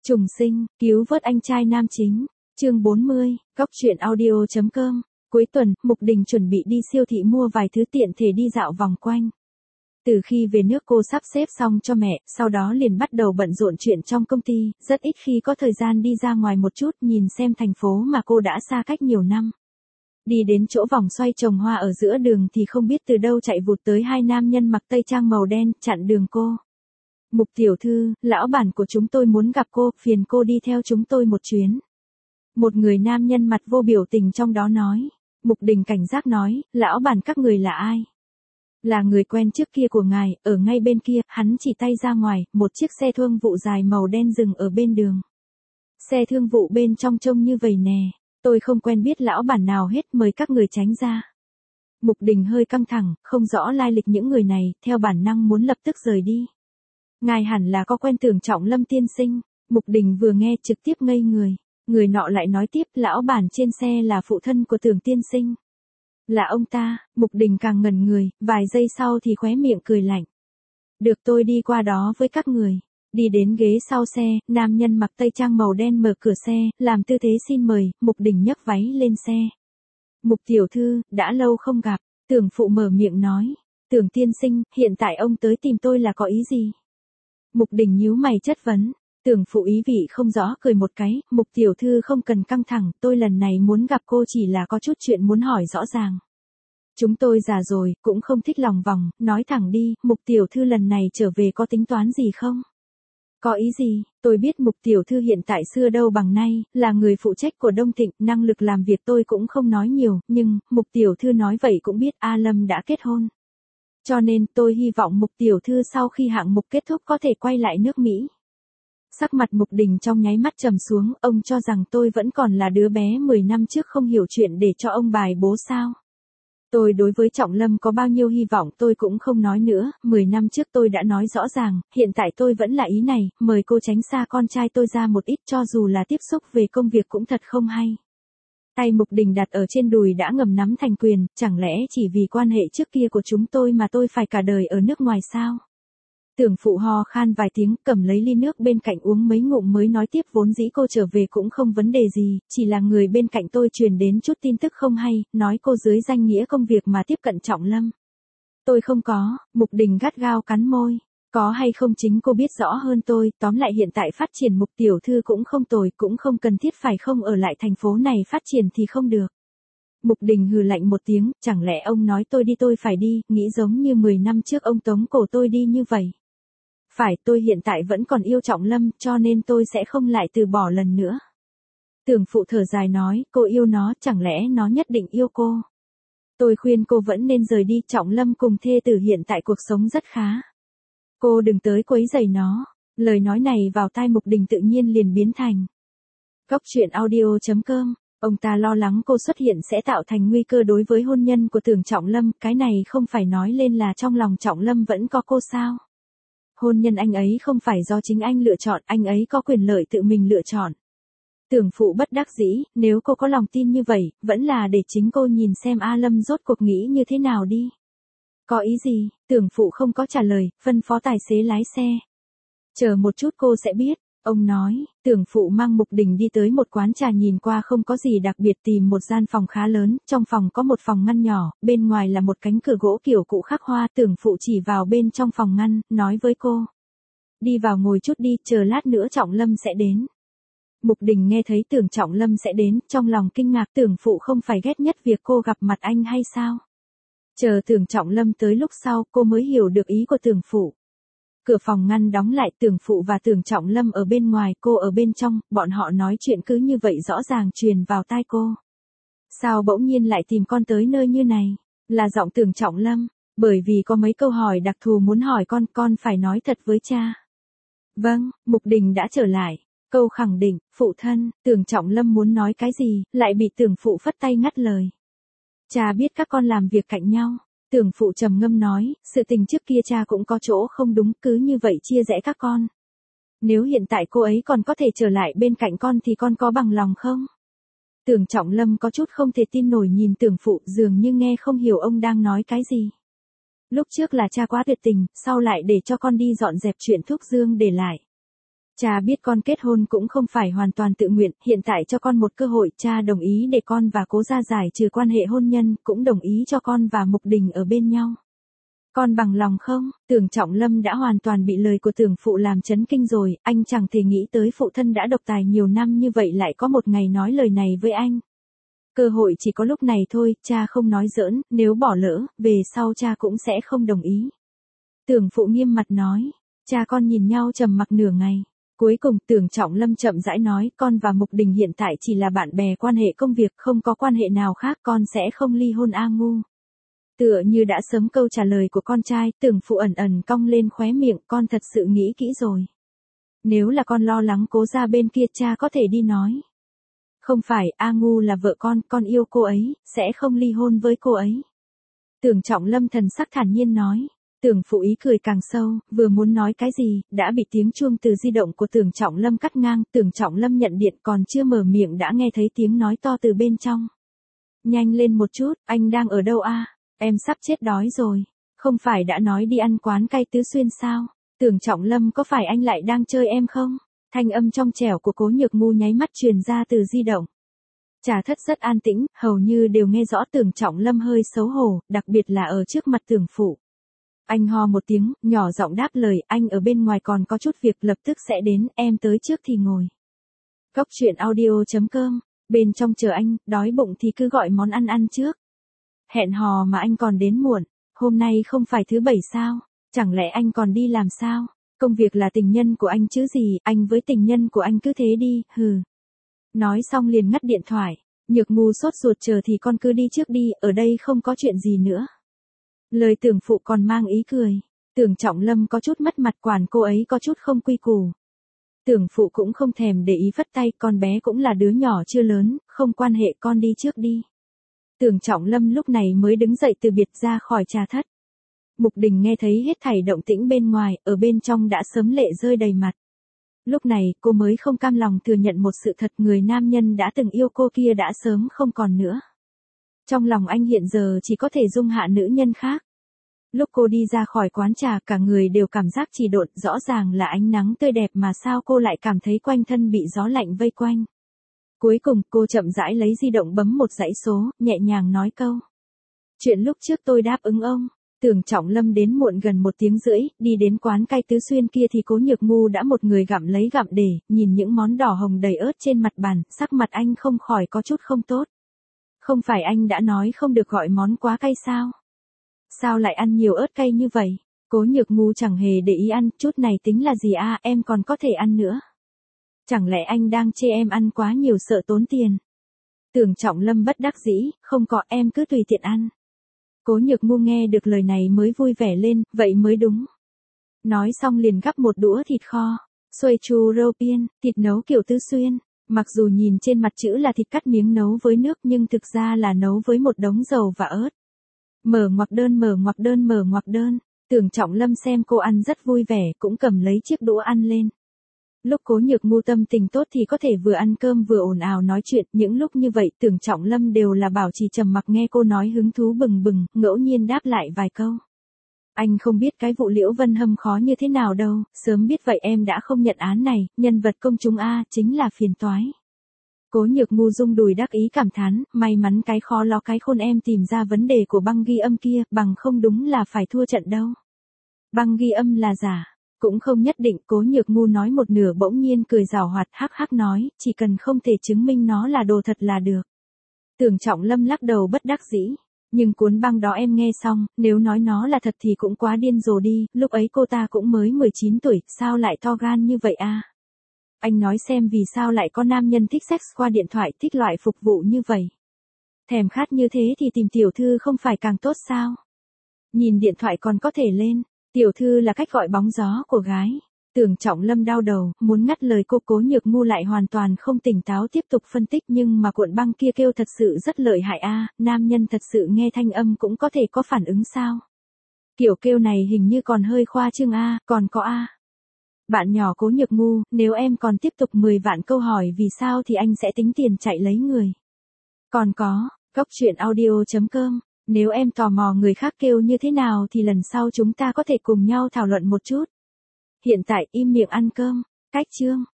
Trùng sinh, cứu vớt anh trai nam chính. Chương 40, Góc truyện audio.com. Cuối tuần, Mục Đình chuẩn bị đi siêu thị mua vài thứ tiện thể đi dạo vòng quanh. Từ khi về nước cô sắp xếp xong cho mẹ, sau đó liền bắt đầu bận rộn chuyện trong công ty, rất ít khi có thời gian đi ra ngoài một chút nhìn xem thành phố mà cô đã xa cách nhiều năm. Đi đến chỗ vòng xoay trồng hoa ở giữa đường thì không biết từ đâu chạy vụt tới hai nam nhân mặc tây trang màu đen, chặn đường cô. Mục tiểu thư, lão bản của chúng tôi muốn gặp cô, phiền cô đi theo chúng tôi một chuyến. Một người nam nhân mặt vô biểu tình trong đó nói. Mục Đình cảnh giác nói, lão bản các người là ai? Là người quen trước kia của ngài, ở ngay bên kia, hắn chỉ tay ra ngoài, một chiếc xe thương vụ dài màu đen dừng ở bên đường. Xe thương vụ bên trong trông như vậy nè, tôi không quen biết lão bản nào hết, mời các người tránh ra. Mục Đình hơi căng thẳng, không rõ lai lịch những người này, theo bản năng muốn lập tức rời đi. Ngài hẳn là có quen Tưởng Trọng Lâm tiên sinh. Mục Đình vừa nghe trực tiếp ngây người. Người nọ lại nói tiếp, lão bản trên xe là phụ thân của Tưởng tiên sinh. Là ông ta. Mục Đình càng ngẩn người, vài giây sau thì khóe miệng cười lạnh. Được, tôi đi qua đó với các người. Đi đến ghế sau xe, nam nhân mặc tây trang màu đen mở cửa xe, làm tư thế xin mời. Mục Đình nhấc váy lên xe. Mục tiểu thư, đã lâu không gặp. Tưởng phụ mở miệng nói. Tưởng tiên sinh, hiện tại ông tới tìm tôi là có ý gì? Mục Đình nhíu mày chất vấn. Tưởng phụ ý vị không rõ cười một cái. Mục tiểu thư không cần căng thẳng, tôi lần này muốn gặp cô chỉ là có chút chuyện muốn hỏi rõ ràng. Chúng tôi già rồi, cũng không thích lòng vòng, nói thẳng đi, Mục tiểu thư lần này trở về có tính toán gì không? Có ý gì? Tôi biết Mục tiểu thư hiện tại xưa đâu bằng nay, là người phụ trách của Đông Thịnh, năng lực làm việc tôi cũng không nói nhiều, nhưng, Mục tiểu thư nói vậy cũng biết A Lâm đã kết hôn. Cho nên tôi hy vọng Mục tiểu thư sau khi hạng mục kết thúc có thể quay lại nước Mỹ. Sắc mặt Mục Đình trong nháy mắt trầm xuống, ông cho rằng tôi vẫn còn là đứa bé 10 năm trước không hiểu chuyện để cho ông bài bố sao. Tôi đối với Trọng Lâm có bao nhiêu hy vọng tôi cũng không nói nữa, 10 năm trước tôi đã nói rõ ràng, hiện tại tôi vẫn là ý này, mời cô tránh xa con trai tôi ra một ít cho dù là tiếp xúc về công việc cũng thật không hay. Tay Mục Đình đặt ở trên đùi đã ngầm nắm thành quyền, chẳng lẽ chỉ vì quan hệ trước kia của chúng tôi mà tôi phải cả đời ở nước ngoài sao? Tưởng phụ ho khan vài tiếng, cầm lấy ly nước bên cạnh uống mấy ngụm mới nói tiếp, vốn dĩ cô trở về cũng không vấn đề gì, chỉ là người bên cạnh tôi truyền đến chút tin tức không hay, nói cô dưới danh nghĩa công việc mà tiếp cận Trọng Lâm. Tôi không có. Mục Đình gắt gao cắn môi. Có hay không chính cô biết rõ hơn tôi, tóm lại hiện tại phát triển Mục tiểu thư cũng không tồi, cũng không cần thiết phải không ở lại thành phố này phát triển thì không được. Mục Đình hừ lạnh một tiếng, chẳng lẽ ông nói tôi đi tôi phải đi, nghĩ giống như 10 năm trước ông tống cổ tôi đi như vậy. Phải, tôi hiện tại vẫn còn yêu Trọng Lâm, cho nên tôi sẽ không lại từ bỏ lần nữa. Tưởng phụ thở dài nói, cô yêu nó, chẳng lẽ nó nhất định yêu cô? Tôi khuyên cô vẫn nên rời đi, Trọng Lâm cùng thê tử hiện tại cuộc sống rất khá. Cô đừng tới quấy rầy nó. Lời nói này vào tai Mục Đình tự nhiên liền biến thành. Góc truyện audio.com. Ông ta lo lắng cô xuất hiện sẽ tạo thành nguy cơ đối với hôn nhân của Tưởng Trọng Lâm, cái này không phải nói lên là trong lòng Trọng Lâm vẫn có cô sao? Hôn nhân anh ấy không phải do chính anh lựa chọn, anh ấy có quyền lợi tự mình lựa chọn. Tưởng phụ bất đắc dĩ, nếu cô có lòng tin như vậy, vẫn là để chính cô nhìn xem A Lâm rốt cuộc nghĩ như thế nào đi. Có ý gì? Tưởng phụ không có trả lời, phân phó tài xế lái xe. Chờ một chút cô sẽ biết. Ông nói. Tưởng phụ mang Mục Đình đi tới một quán trà, nhìn qua không có gì đặc biệt, tìm một gian phòng khá lớn, trong phòng có một phòng ngăn nhỏ, bên ngoài là một cánh cửa gỗ kiểu cụ khắc hoa, tưởng phụ chỉ vào bên trong phòng ngăn, nói với cô. Đi vào ngồi chút đi, chờ lát nữa Trọng Lâm sẽ đến. Mục Đình nghe thấy Tưởng Trọng Lâm sẽ đến, trong lòng kinh ngạc, tưởng phụ không phải ghét nhất việc cô gặp mặt anh hay sao? Chờ Tưởng Trọng Lâm tới lúc sau, cô mới hiểu được ý của tưởng phụ. Cửa phòng ngăn đóng lại, tưởng phụ và Tưởng Trọng Lâm ở bên ngoài, cô ở bên trong, bọn họ nói chuyện cứ như vậy rõ ràng truyền vào tai cô. Sao bỗng nhiên lại tìm con tới nơi như này? Là giọng Tưởng Trọng Lâm, bởi vì có mấy câu hỏi đặc thù muốn hỏi con phải nói thật với cha. Vâng, Mục Đình đã trở lại. Câu khẳng định, phụ thân, Tưởng Trọng Lâm muốn nói cái gì, lại bị tưởng phụ phất tay ngắt lời. Cha biết các con làm việc cạnh nhau. Tưởng phụ trầm ngâm nói, sự tình trước kia cha cũng có chỗ không đúng, cứ như vậy chia rẽ các con. Nếu hiện tại cô ấy còn có thể trở lại bên cạnh con thì con có bằng lòng không? Tưởng Trọng Lâm có chút không thể tin nổi nhìn tưởng phụ, dường như nghe không hiểu ông đang nói cái gì. Lúc trước là cha quá tuyệt tình, sau lại để cho con đi dọn dẹp chuyện thuốc dương để lại. Cha biết con kết hôn cũng không phải hoàn toàn tự nguyện, hiện tại cho con một cơ hội, cha đồng ý để con và Cố gia giải trừ quan hệ hôn nhân, cũng đồng ý cho con và Mục Đình ở bên nhau. Con bằng lòng không? Tưởng Trọng Lâm đã hoàn toàn bị lời của tưởng phụ làm chấn kinh rồi, anh chẳng thể nghĩ tới phụ thân đã độc tài nhiều năm như vậy lại có một ngày nói lời này với anh. Cơ hội chỉ có lúc này thôi, cha không nói giỡn, nếu bỏ lỡ, về sau cha cũng sẽ không đồng ý. Tưởng phụ nghiêm mặt nói, cha con nhìn nhau trầm mặc nửa ngày. Cuối cùng Tưởng Trọng Lâm chậm rãi nói, con và Mục Đình hiện tại chỉ là bạn bè quan hệ công việc, không có quan hệ nào khác, con sẽ không ly hôn A Ngu. Tựa như đã sớm câu trả lời của con trai, Tưởng phụ ẩn ẩn cong lên khóe miệng, con thật sự nghĩ kỹ rồi. Nếu là con lo lắng Cố gia bên kia cha có thể đi nói. Không phải, A Ngu là vợ con yêu cô ấy, sẽ không ly hôn với cô ấy. Tưởng Trọng Lâm thần sắc thản nhiên nói. Tưởng phụ ý cười càng sâu, vừa muốn nói cái gì, đã bị tiếng chuông từ di động của Tưởng Trọng Lâm cắt ngang, Tưởng Trọng Lâm nhận điện còn chưa mở miệng đã nghe thấy tiếng nói to từ bên trong. Nhanh lên một chút, anh đang ở đâu a? Em sắp chết đói rồi. Không phải đã nói đi ăn quán cay Tứ Xuyên sao? Tưởng Trọng Lâm có phải anh lại đang chơi em không? Thanh âm trong trẻo của Cố Nhược Ngu nháy mắt truyền ra từ di động. Trà thất rất an tĩnh, hầu như đều nghe rõ. Tưởng Trọng Lâm hơi xấu hổ, đặc biệt là ở trước mặt tưởng phụ. Anh ho một tiếng, nhỏ giọng đáp lời, anh ở bên ngoài còn có chút việc lập tức sẽ đến, em tới trước thì ngồi. Góc truyện audio.com, bên trong chờ anh, đói bụng thì cứ gọi món ăn trước. Hẹn hò mà anh còn đến muộn, hôm nay không phải thứ bảy sao, chẳng lẽ anh còn đi làm sao? Công việc là tình nhân của anh chứ gì, anh với tình nhân của anh cứ thế đi, hừ. Nói xong liền ngắt điện thoại, Nhược Ngu sốt ruột chờ thì con cứ đi trước đi, ở đây không có chuyện gì nữa. Lời tưởng phụ còn mang ý cười, Tưởng Trọng Lâm có chút mất mặt quản cô ấy có chút không quy củ. Tưởng phụ cũng không thèm để ý phất tay, con bé cũng là đứa nhỏ chưa lớn, không quan hệ con đi trước đi. Tưởng Trọng Lâm lúc này mới đứng dậy từ biệt ra khỏi trà thất. Mục Đình nghe thấy hết thảy động tĩnh bên ngoài, ở bên trong đã sớm lệ rơi đầy mặt. Lúc này cô mới không cam lòng thừa nhận một sự thật, người nam nhân đã từng yêu cô kia đã sớm không còn nữa. Trong lòng anh hiện giờ chỉ có thể dung hạ nữ nhân khác. Lúc cô đi ra khỏi quán trà cả người đều cảm giác trì độn, rõ ràng là ánh nắng tươi đẹp mà sao cô lại cảm thấy quanh thân bị gió lạnh vây quanh. Cuối cùng cô chậm rãi lấy di động bấm một dãy số, nhẹ nhàng nói câu. Chuyện lúc trước tôi đáp ứng ông. Tưởng Trọng Lâm đến muộn gần 1 tiếng rưỡi, đi đến quán cay Tứ Xuyên kia thì Cố Nhược Ngu đã một người gặm lấy gặm để, nhìn những món đỏ hồng đầy ớt trên mặt bàn, sắc mặt anh không khỏi có chút không tốt. Không phải anh đã nói không được gọi món quá cay sao? Sao lại ăn nhiều ớt cay như vậy? Cố Nhược Ngu chẳng hề để ý ăn, chút này tính là gì a, em còn có thể ăn nữa. Chẳng lẽ anh đang chê em ăn quá nhiều sợ tốn tiền? Tưởng Trọng Lâm bất đắc dĩ, không có, em cứ tùy tiện ăn. Cố Nhược Ngu nghe được lời này mới vui vẻ lên, vậy mới đúng. Nói xong liền gắp một đũa thịt kho, xoay chu rau piên, thịt nấu kiểu Tứ Xuyên. Mặc dù nhìn trên mặt chữ là thịt cắt miếng nấu với nước nhưng thực ra là nấu với một đống dầu và ớt. Mở ngoặc đơn. Tưởng Trọng Lâm xem cô ăn rất vui vẻ, cũng cầm lấy chiếc đũa ăn lên. Lúc Cố Nhược Ngu tâm tình tốt thì có thể vừa ăn cơm vừa ồn ào nói chuyện, những lúc như vậy Tưởng Trọng Lâm đều là bảo trì trầm mặc nghe cô nói hứng thú bừng bừng, ngẫu nhiên đáp lại vài câu. Anh không biết cái vụ Liễu Vân Hâm khó như thế nào đâu, sớm biết vậy em đã không nhận án này, nhân vật công chúng A chính là phiền toái. Cố Nhược Ngu rung đùi đắc ý cảm thán, may mắn cái khó lo cái khôn em tìm ra vấn đề của băng ghi âm kia, bằng không đúng là phải thua trận đâu. Băng ghi âm là giả. Cũng không nhất định, Cố Nhược Ngu nói một nửa bỗng nhiên cười giảo hoạt hắc hắc nói, chỉ cần không thể chứng minh nó là đồ thật là được. Tưởng Trọng Lâm lắc đầu bất đắc dĩ, nhưng cuốn băng đó em nghe xong, nếu nói nó là thật thì cũng quá điên rồ đi, lúc ấy cô ta cũng mới 19 tuổi, sao lại to gan như vậy a? Anh nói xem vì sao lại có nam nhân thích sex qua điện thoại, thích loại phục vụ như vậy. Thèm khát như thế thì tìm tiểu thư không phải càng tốt sao? Nhìn điện thoại còn có thể lên. Tiểu thư là cách gọi bóng gió của gái. Tưởng Trọng Lâm đau đầu, muốn ngắt lời cô. Cố Nhược Ngu lại hoàn toàn không tỉnh táo tiếp tục phân tích, nhưng mà cuộn băng kia kêu thật sự rất lợi hại a, nam nhân thật sự nghe thanh âm cũng có thể có phản ứng sao? Kiểu kêu này hình như còn hơi khoa trương a, còn có a. Bạn nhỏ Cố Nhược Ngu, nếu em còn tiếp tục 10 vạn câu hỏi vì sao thì anh sẽ tính tiền chạy lấy người. Còn có, góc truyện audio.com. Nếu em tò mò người khác kêu như thế nào thì lần sau chúng ta có thể cùng nhau thảo luận một chút. Hiện tại im miệng ăn cơm. Cách chương